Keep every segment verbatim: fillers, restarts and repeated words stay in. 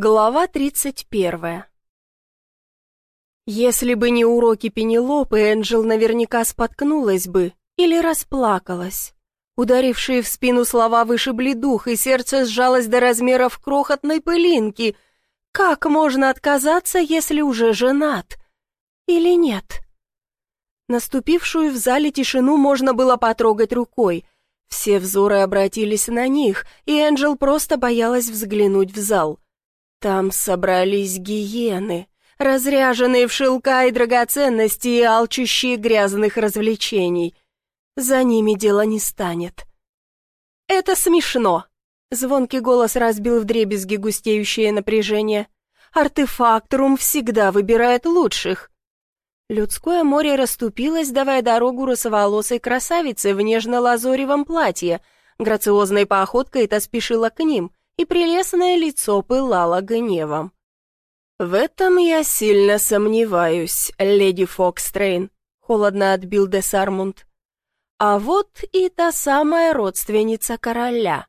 Глава тридцать первая. Если бы не уроки Пенелопы, Энджел наверняка споткнулась бы или расплакалась. Ударившие в спину слова вышибли дух, и сердце сжалось до размеров крохотной пылинки. Как можно отказаться, если уже женат? Или нет? Наступившую в зале тишину можно было потрогать рукой. Все взоры обратились на них, и Энджел просто боялась взглянуть в зал. Там собрались гиены, разряженные в шелка и драгоценности и алчущие грязных развлечений. За ними дело не станет. «Это смешно!» — звонкий голос разбил вдребезги густеющее напряжение. «Артефакторум всегда выбирает лучших!» Людское море расступилось, давая дорогу русоволосой красавице в нежно-лазоревом платье. Грациозной походкой та спешила к ним, и прелестное лицо пылало гневом. «В этом я сильно сомневаюсь, леди Фокстрейн», — холодно отбил де Сармунд. «А вот и та самая родственница короля».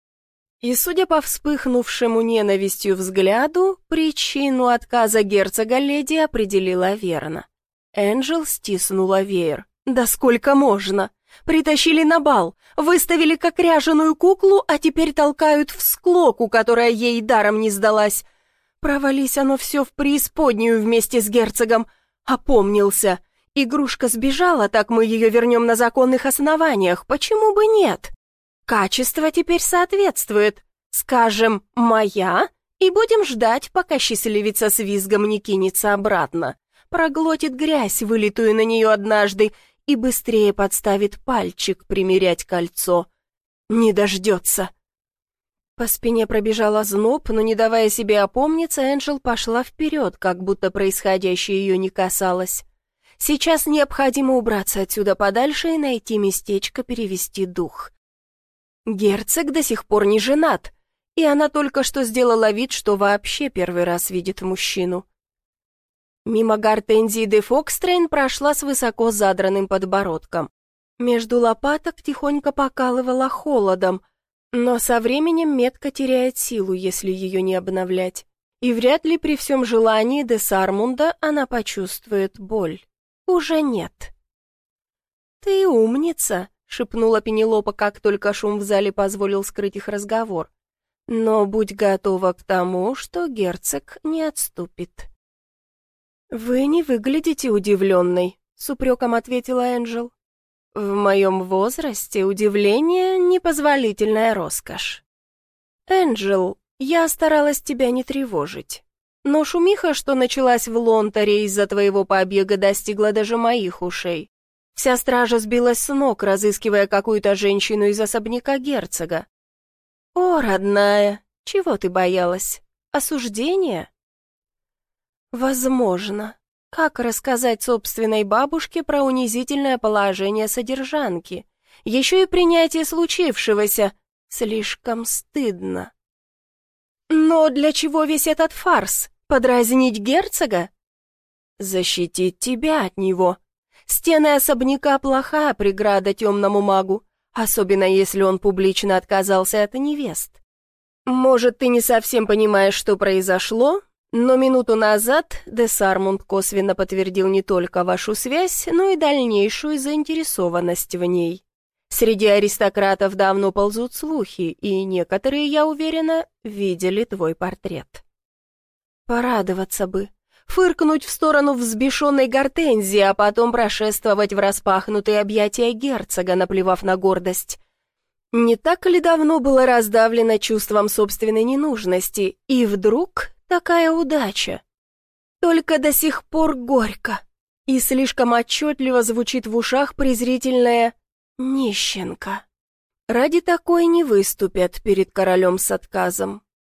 И, судя по вспыхнувшему ненавистью взгляду, причину отказа герцога леди определила верно. Энджел стиснула веер. «Да сколько можно? Притащили на бал, выставили как ряженую куклу, а теперь толкают в склоку, которая ей даром не сдалась. Провались оно все в преисподнюю вместе с герцогом. Опомнился. Игрушка сбежала, так мы ее вернем на законных основаниях. Почему бы нет? Качество теперь соответствует. Скажем, моя, и будем ждать, пока счастливица с визгом не кинется обратно. Проглотит грязь, вылитую на нее однажды, и быстрее подставит пальчик примерять кольцо. Не дождется. По спине пробежал озноб, но, не давая себе опомниться, Энджел пошла вперед, как будто происходящее ее не касалось. Сейчас необходимо убраться отсюда подальше и найти местечко перевести дух. Герцог до сих пор не женат, и она только что сделала вид, что вообще первый раз видит мужчину. Мимо Гортензии де Фокстрейн прошла с высоко задранным подбородком. Между лопаток тихонько покалывала холодом, но со временем метка теряет силу, если ее не обновлять. И вряд ли при всем желании де Сармунда она почувствует боль. Уже нет. «Ты умница», — шепнула Пенелопа, как только шум в зале позволил скрыть их разговор. «Но будь готова к тому, что герцог не отступит». «Вы не выглядите удивленной», — с упреком ответила Энджел. «В моем возрасте удивление — непозволительная роскошь». «Энджел, я старалась тебя не тревожить. Но шумиха, что началась в Лонтаре из-за твоего побега, достигла даже моих ушей. Вся стража сбилась с ног, разыскивая какую-то женщину из особняка герцога. О, родная, чего ты боялась? Осуждения?» «Возможно. Как рассказать собственной бабушке про унизительное положение содержанки? Еще и принятие случившегося. Слишком стыдно». «Но для чего весь этот фарс? Подразнить герцога?» «Защитить тебя от него. Стены особняка — плохая преграда темному магу, особенно если он публично отказался от невест. Может, ты не совсем понимаешь, что произошло?» Но минуту назад де Сармунд косвенно подтвердил не только вашу связь, но и дальнейшую заинтересованность в ней. Среди аристократов давно ползут слухи, и некоторые, я уверена, видели твой портрет. Порадоваться бы, фыркнуть в сторону взбешенной Гортензии, а потом прошествовать в распахнутые объятия герцога, наплевав на гордость. Не так ли давно было раздавлено чувством собственной ненужности, и вдруг... такая удача. Только до сих пор горько, и слишком отчетливо звучит в ушах презрительное «нищенка». Ради такой не выступят перед королем с отказом.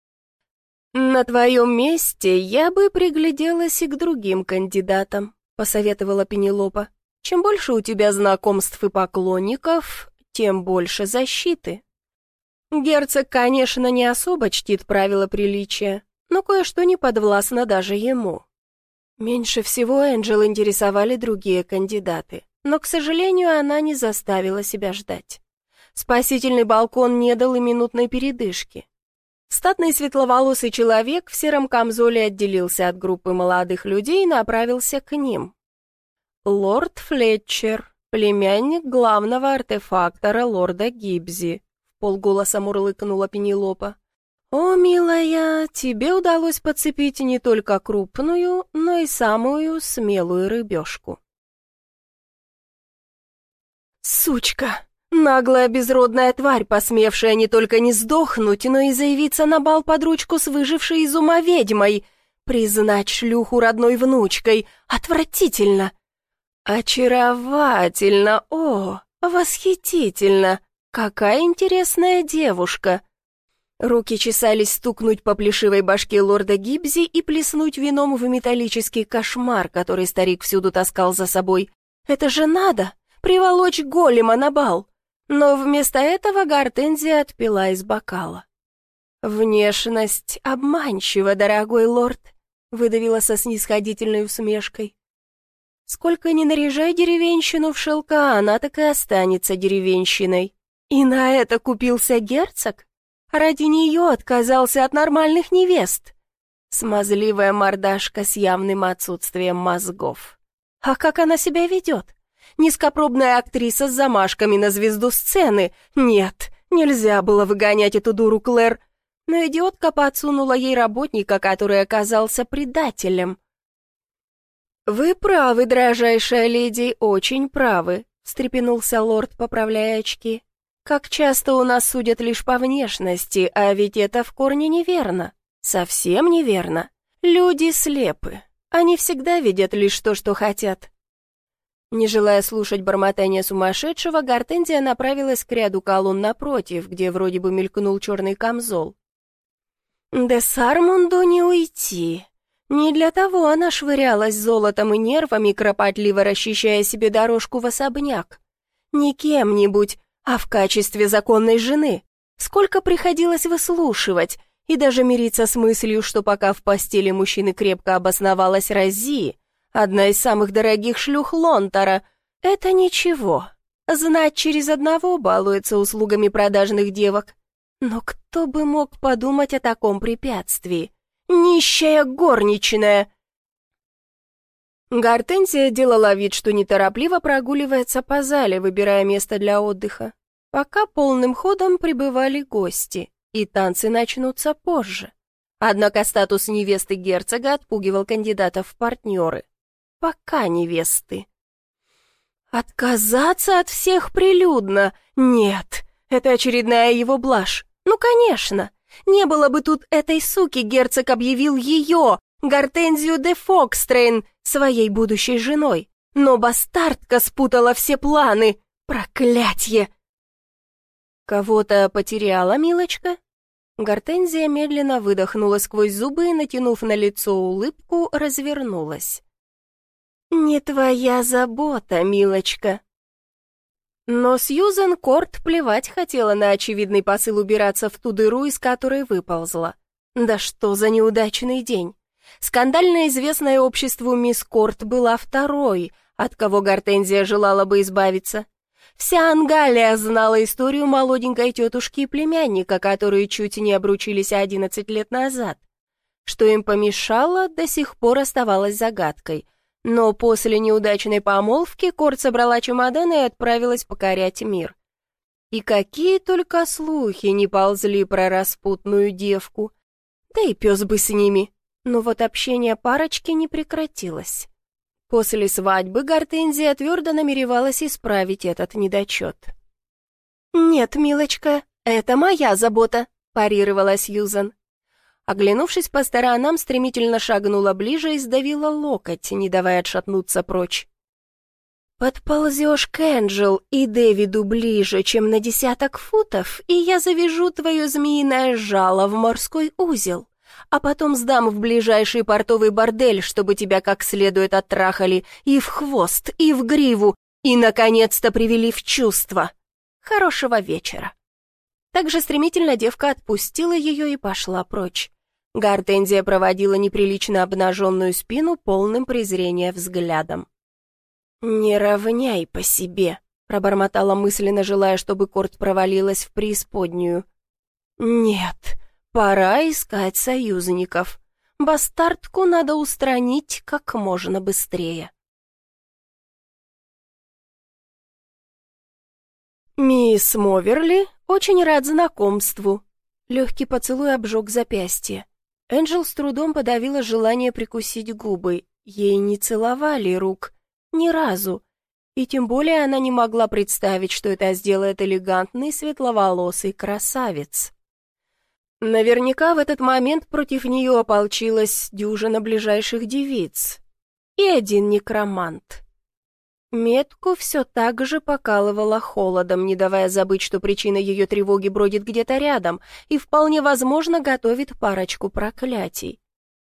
«На твоем месте я бы пригляделась и к другим кандидатам», — посоветовала Пенелопа. «Чем больше у тебя знакомств и поклонников, тем больше защиты. Герцог, конечно, не особо чтит правила приличия, но кое-что не подвластно даже ему». Меньше всего Энджел интересовали другие кандидаты, но, к сожалению, она не заставила себя ждать. Спасительный балкон не дал и минутной передышки. Статный светловолосый человек в сером камзоле отделился от группы молодых людей и направился к ним. «Лорд Флетчер, племянник главного артефактора лорда Гибзи», — вполголоса мурлыкнула Пенелопа. «О, милая, тебе удалось подцепить не только крупную, но и самую смелую рыбешку». «Сучка! Наглая безродная тварь, посмевшая не только не сдохнуть, но и заявиться на бал под ручку с выжившей из ума ведьмой, признать шлюху родной внучкой. Отвратительно! Очаровательно! О, восхитительно! Какая интересная девушка!» Руки чесались стукнуть по плешивой башке лорда Гибзи и плеснуть вином в металлический кошмар, который старик всюду таскал за собой. «Это же надо! Приволочь голема на бал!» Но вместо этого Гортензия отпила из бокала. «Внешность обманчива, дорогой лорд», — выдавила со снисходительной усмешкой. «Сколько ни наряжай деревенщину в шелка, она так и останется деревенщиной. И на это купился герцог? Ради нее отказался от нормальных невест. Смазливая мордашка с явным отсутствием мозгов. А как она себя ведет? Низкопробная актриса с замашками на звезду сцены. Нет, нельзя было выгонять эту дуру Клэр. Но идиотка подсунула ей работника, который оказался предателем. «Вы правы, дрожайшая леди, очень правы», — встрепенулся лорд, поправляя очки. «Как часто у нас судят лишь по внешности, а ведь это в корне неверно. Совсем неверно. Люди слепы. Они всегда видят лишь то, что хотят». Не желая слушать бормотание сумасшедшего, Гортензия направилась к ряду колонн напротив, где вроде бы мелькнул черный камзол. «Де Сармунду не уйти. Не для того она швырялась золотом и нервами, кропотливо расчищая себе дорожку в особняк. Не кем-нибудь, а в качестве законной жены. Сколько приходилось выслушивать, и даже мириться с мыслью, что пока в постели мужчины крепко обосновалась Рози, одна из самых дорогих шлюх Лонтара. Это ничего. Знать через одного балуется услугами продажных девок. Но кто бы мог подумать о таком препятствии? Нищая горничная! Гортензия делала вид, что неторопливо прогуливается по зале, выбирая место для отдыха. Пока полным ходом прибывали гости, и танцы начнутся позже. Однако статус невесты герцога отпугивал кандидатов в партнеры. Пока невесты. Отказаться от всех прилюдно? Нет, это очередная его блажь. Ну, конечно, не было бы тут этой суки, герцог объявил ее, Гортензию де Фокстрейн, своей будущей женой. Но бастардка спутала все планы. Проклятье! Кого-то потеряла, милочка? Гортензия медленно выдохнула сквозь зубы и, натянув на лицо улыбку, развернулась. «Не твоя забота, милочка». Но Сьюзен Корт плевать хотела на очевидный посыл убираться в ту дыру, из которой выползла. Да что за неудачный день. Скандально известное обществу мисс Корт была второй, от кого Гортензия желала бы избавиться. Вся Ангалия знала историю молоденькой тетушки и племянника, которые чуть не обручились одиннадцать лет назад. Что им помешало, до сих пор оставалось загадкой. Но после неудачной помолвки Корт собрала чемоданы и отправилась покорять мир. И какие только слухи не ползли про распутную девку. Да и пес бы с ними. Но вот общение парочки не прекратилось. После свадьбы Гортензия твердо намеревалась исправить этот недочет. «Нет, милочка, это моя забота», – парировала Сьюзан. Оглянувшись по сторонам, стремительно шагнула ближе и сдавила локоть, не давая отшатнуться прочь. «Подползешь к Энджел и Дэвиду ближе, чем на десяток футов, и я завяжу твое змеиное жало в морской узел, а потом сдам в ближайший портовый бордель, чтобы тебя как следует оттрахали и в хвост, и в гриву, и, наконец-то, привели в чувство. Хорошего вечера». Так же стремительно девка отпустила ее и пошла прочь. Гортензия проводила неприлично обнаженную спину полным презрения взглядом. «Не равняй по себе», — пробормотала мысленно, желая, чтобы Корт провалилась в преисподнюю. «Нет, Пора искать союзников. Бастардку надо устранить как можно быстрее. «Мисс Моверли, очень рад знакомству». Легкий поцелуй обжег запястье. Энджел с трудом подавила желание прикусить губы. Ей не целовали рук. Ни разу. И тем более она не могла представить, что это сделает элегантный светловолосый красавец. Наверняка в этот момент против нее ополчилась дюжина ближайших девиц. И один некромант. Метку все так же покалывало холодом, не давая забыть, что причина ее тревоги бродит где-то рядом и вполне возможно готовит парочку проклятий.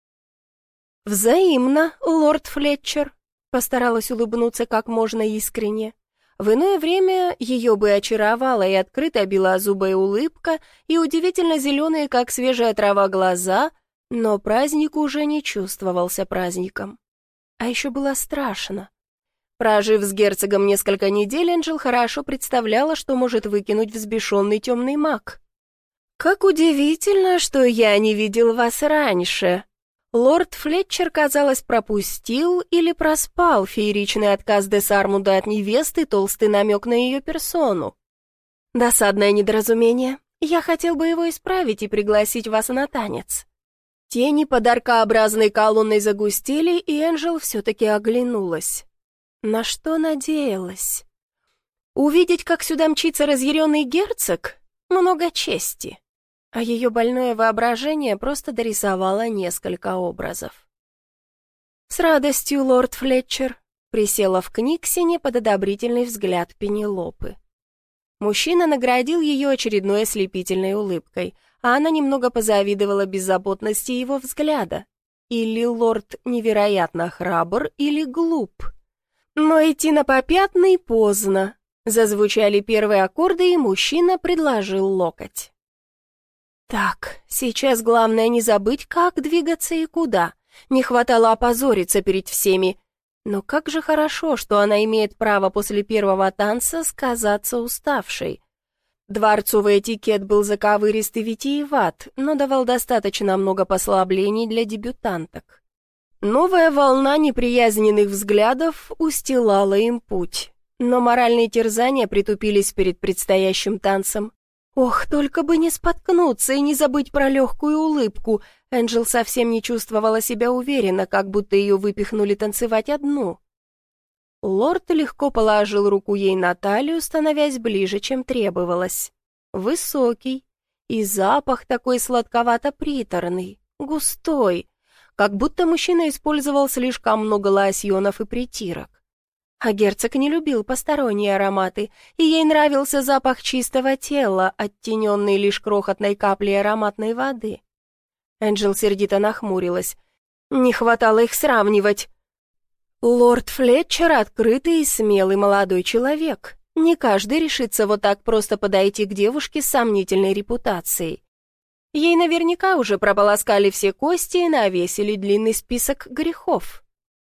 «Взаимно, лорд Флетчер», — постаралась улыбнуться как можно искренне. В иное время ее бы очаровала и открытая белозубая улыбка, и удивительно зеленые, как свежая трава, глаза, но праздник уже не чувствовался праздником. А еще было страшно. Прожив с герцогом несколько недель, Энджел хорошо представляла, что может выкинуть взбешенный темный маг. «Как удивительно, что я не видел вас раньше!» Лорд Флетчер, казалось, пропустил или проспал фееричный отказ де Сармуда от невесты, толстый намек на ее персону. «Досадное недоразумение. Я хотел бы его исправить и пригласить вас на танец». Тени подаркообразной колонной загустели, и Энджел все-таки оглянулась. На что надеялась? Увидеть, как сюда мчится разъяренный герцог? Много чести. А ее больное воображение просто дорисовало несколько образов. «С радостью, лорд Флетчер», — присела в Книксине под одобрительный взгляд Пенелопы. Мужчина наградил ее очередной ослепительной улыбкой, а она немного позавидовала беззаботности его взгляда. Или лорд невероятно храбр, или глуп. Но идти на попятный поздно. Зазвучали первые аккорды, и мужчина предложил локоть. Так, сейчас главное не забыть, как двигаться и куда. Не хватало опозориться перед всеми. Но как же хорошо, что она имеет право после первого танца сказаться уставшей. Дворцовый этикет был заковырист и витиеват, но давал достаточно много послаблений для дебютанток. Новая волна неприязненных взглядов устилала им путь, но моральные терзания притупились перед предстоящим танцем. Ох, только бы не споткнуться и не забыть про легкую улыбку. Энджел совсем не чувствовала себя уверенно, как будто ее выпихнули танцевать одну. Лорд легко положил руку ей на талию, становясь ближе, чем требовалось. Высокий, и запах такой сладковато-приторный, густой, как будто мужчина использовал слишком много лосьонов и притирок. А герцог не любил посторонние ароматы, и ей нравился запах чистого тела, оттененный лишь крохотной каплей ароматной воды. Энджел сердито нахмурилась. Не хватало их сравнивать. Лорд Флетчер — открытый и смелый молодой человек. Не каждый решится вот так просто подойти к девушке с сомнительной репутацией. Ей наверняка уже прополоскали все кости и навесили длинный список грехов.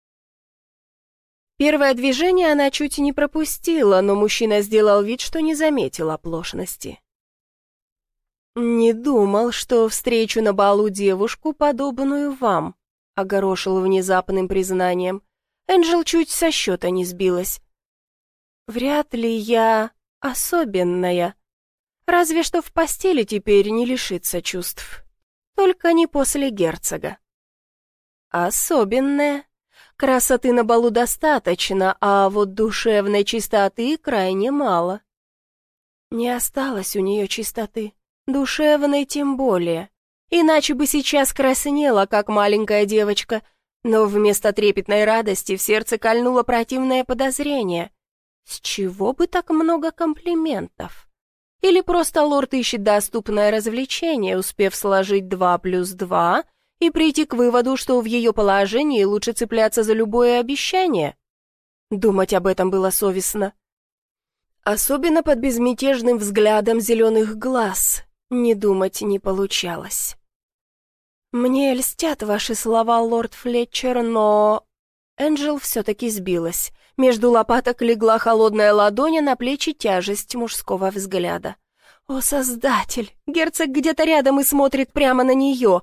Первое движение она чуть не пропустила, но мужчина сделал вид, что не заметил оплошности. «Не думал, что встречу на балу девушку, подобную вам», — огорошил внезапным признанием. Энджел чуть со счета не сбилась. «Вряд ли я особенная. Разве что в постели теперь не лишится чувств. Только не после герцога». «Особенная. Красоты на балу достаточно, а вот душевной чистоты крайне мало». Не осталось у нее чистоты, душевной тем более. Иначе бы сейчас краснела, как маленькая девочка, но вместо трепетной радости в сердце кольнуло противное подозрение. С чего бы так много комплиментов? Или просто лорд ищет доступное развлечение, успев сложить два плюс два и прийти к выводу, что в ее положении лучше цепляться за любое обещание? Думать об этом было совестно. Особенно под безмятежным взглядом зеленых глаз. Не думать не получалось. «Мне льстят ваши слова, лорд Флетчер, но...» Энджел все-таки сбилась. Между лопаток легла холодная ладонь, а на плечи тяжесть мужского взгляда. О, Создатель! Герцог где-то рядом и смотрит прямо на нее.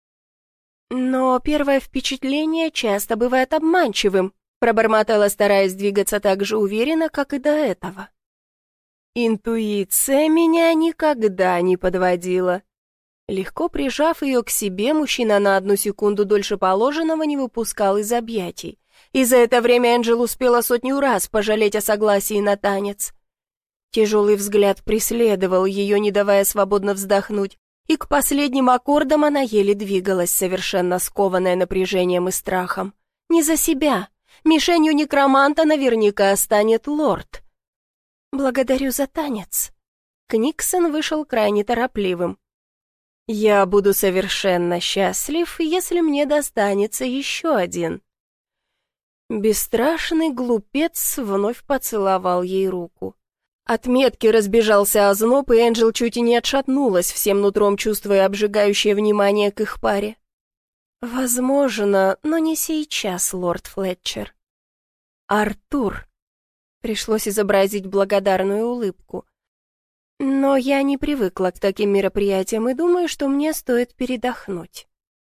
Но первое впечатление часто бывает обманчивым, пробормотала, стараясь двигаться так же уверенно, как и до этого. Интуиция меня никогда не подводила. Легко прижав ее к себе, мужчина на одну секунду дольше положенного не выпускал из объятий. И за это время Энджел успела сотню раз пожалеть о согласии на танец. Тяжелый взгляд преследовал ее, не давая свободно вздохнуть, и к последним аккордам она еле двигалась, совершенно скованная напряжением и страхом. Не за себя. Мишенью некроманта наверняка станет лорд. «Благодарю за танец». Книксон вышел крайне торопливым. «Я буду совершенно счастлив, если мне достанется еще один». Бесстрашный глупец вновь поцеловал ей руку. От метки разбежался озноб, и Энджел чуть и не отшатнулась, всем нутром чувствуя обжигающее внимание к их паре. «Возможно, но не сейчас, лорд Флетчер». «Артур». Пришлось изобразить благодарную улыбку. «Но я не привыкла к таким мероприятиям и думаю, что мне стоит передохнуть».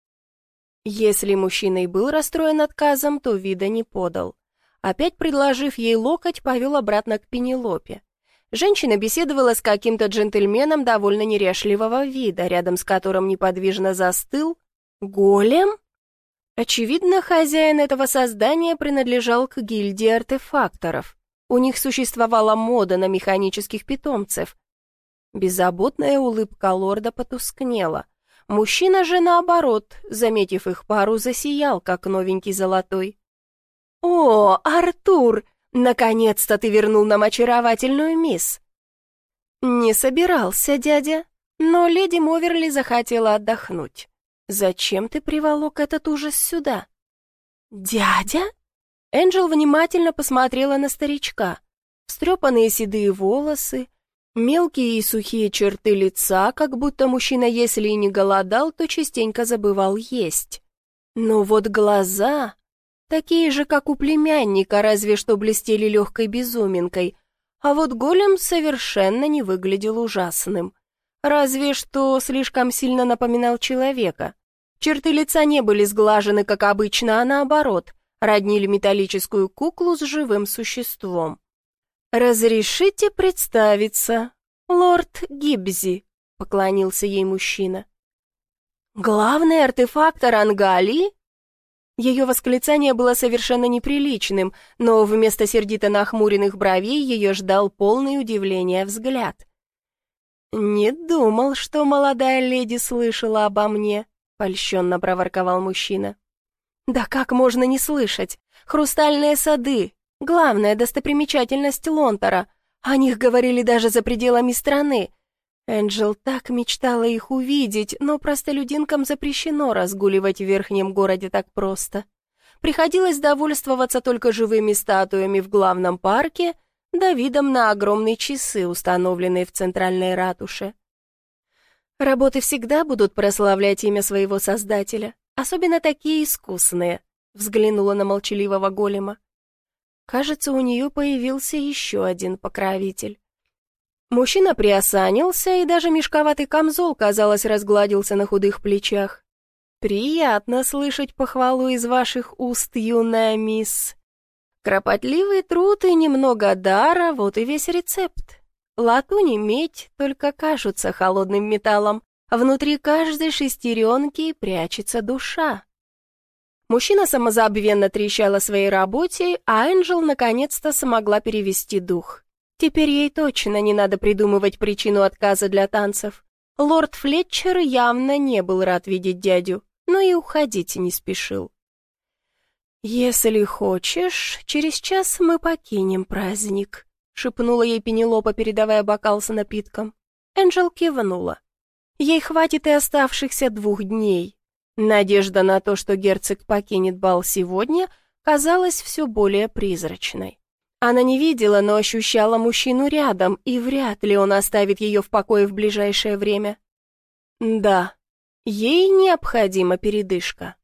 Если мужчина и был расстроен отказом, то вида не подал. Опять предложив ей локоть, повел обратно к Пенелопе. Женщина беседовала с каким-то джентльменом довольно неряшливого вида, рядом с которым неподвижно застыл голем. Очевидно, хозяин этого создания принадлежал к гильдии артефакторов. У них существовала мода на механических питомцев. Беззаботная улыбка лорда потускнела. Мужчина же, наоборот, заметив их пару, засиял, как новенький золотой. «О, Артур, наконец-то ты вернул нам очаровательную мисс!» «Не собирался, дядя, но леди Моверли захотела отдохнуть. Зачем ты приволок этот ужас сюда?» «Дядя?» Энджел внимательно посмотрела на старичка. Встрепанные седые волосы, мелкие и сухие черты лица, как будто мужчина, если и не голодал, то частенько забывал есть. Но вот глаза, такие же, как у племянника, разве что блестели легкой безуминкой, а вот голем совершенно не выглядел ужасным. Разве что слишком сильно напоминал человека. Черты лица не были сглажены, как обычно, а наоборот, роднили металлическую куклу с живым существом. «Разрешите представиться, лорд Гибзи», — поклонился ей мужчина. «Главный артефактор Ангалии?» Ее восклицание было совершенно неприличным, но вместо сердито нахмуренных бровей ее ждал полный удивления взгляд. «Не думал, что молодая леди слышала обо мне», — польщенно проворковал мужчина. «Да как можно не слышать? Хрустальные сады, главная достопримечательность Лонтора. О них говорили даже за пределами страны. Энджел так мечтала их увидеть, но простолюдинкам запрещено разгуливать в верхнем городе так просто. Приходилось довольствоваться только живыми статуями в главном парке, да видом на огромные часы, установленные в центральной ратуше. Работы всегда будут прославлять имя своего создателя, особенно такие искусные», — взглянула на молчаливого голема. Кажется, у нее появился еще один покровитель. Мужчина приосанился, и даже мешковатый камзол, казалось, разгладился на худых плечах. «Приятно слышать похвалу из ваших уст, юная мисс. Кропотливый труд и немного дара — вот и весь рецепт. Латунь и медь только кажутся холодным металлом, а внутри каждой шестеренки прячется душа». Мужчина самозабвенно трещал о своей работе, а Энджел наконец-то смогла перевести дух. Теперь ей точно не надо придумывать причину отказа для танцев. Лорд Флетчер явно не был рад видеть дядю, но и уходить не спешил. «Если хочешь, через час мы покинем праздник», — шепнула ей Пенелопа, передавая бокал с напитком. Энджел кивнула. Ей хватит и оставшихся двух дней. Надежда на то, что герцог покинет бал сегодня, казалась все более призрачной. Она не видела, но ощущала мужчину рядом, и вряд ли он оставит ее в покое в ближайшее время. Да, ей необходима передышка.